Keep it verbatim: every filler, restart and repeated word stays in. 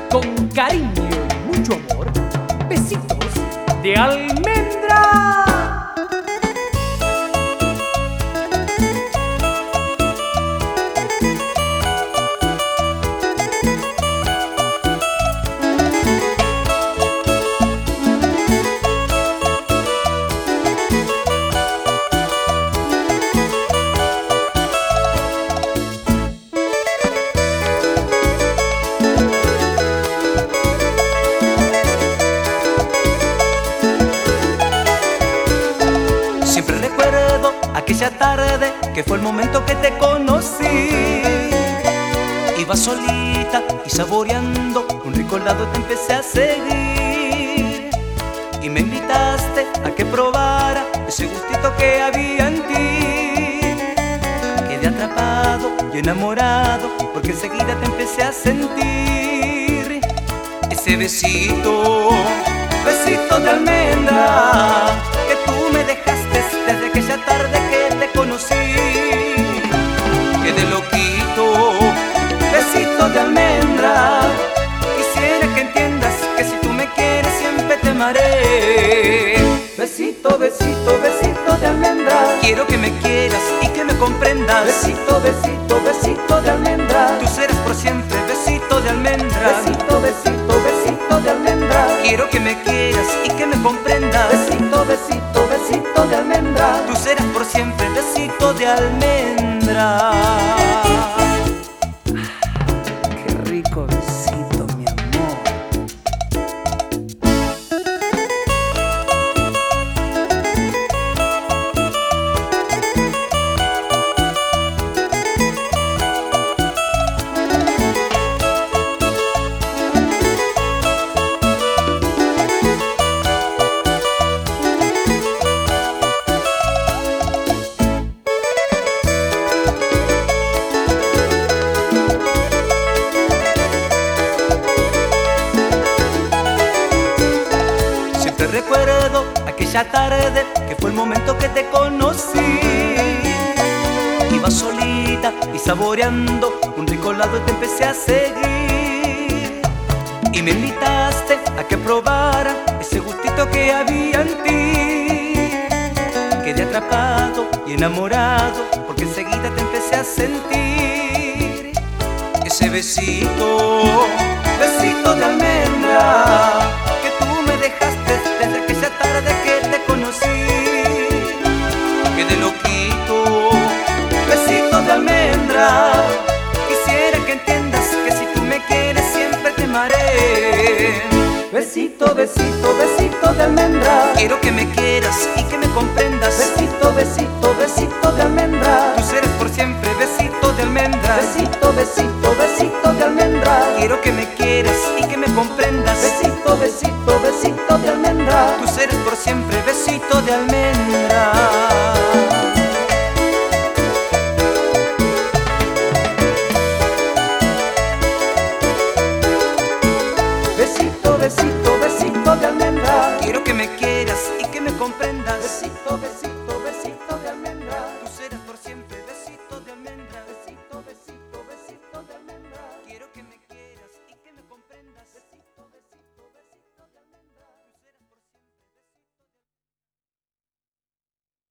con cariño y mucho amor, besitos de almendra. Siempre recuerdo aquella tarde que fue el momento que te conocí. Iba solita y saboreando un rico helado te empecé a seguir. Y me invitaste a que probara ese gustito que había en ti. Quedé atrapado y enamorado porque enseguida te empecé a sentir. Ese besito, besito de almendra que tú me dejaste desde aquella tarde que te conocí. Quedé loquito, besito de almendra. Quisiera que entiendas que si tú me quieres siempre te amaré. Besito, besito, besito de almendra. Quiero que me quieras y que me comprendas. Besito, besito, besito de almendra. Tú serás por siempre besito de almendra. Besito, besito, besito de almendra. Quiero que me quieras y que me comprendas. Besito, besito, besito de almendra. Tú serás por siempre besito de almendra. Qué rico besito, mi amor. Te recuerdo aquella tarde que fue el momento que te conocí. Iba solita y saboreando un rico helado y te empecé a seguir. Y me invitaste a que probara ese gustito que había en ti. Quedé atrapado y enamorado porque enseguida te empecé a sentir. Ese besito, besito de almendra que tú me dejaste desde aquella tarde que te conocí. Quedé loquito, besito de almendra. Quisiera que entiendas que si tú me quieres siempre te amaré. Besito, besito, besito de almendra. Quiero que me quieras y que me comprendas. Besito, besito, besito de almendra. Tú serás por siempre besito de almendra. Besito, besito, besito de almendra. Quiero que me quieras y que me comprendas. Besito, besito, besito de almendra. Tú serás por siempre besito de almendra.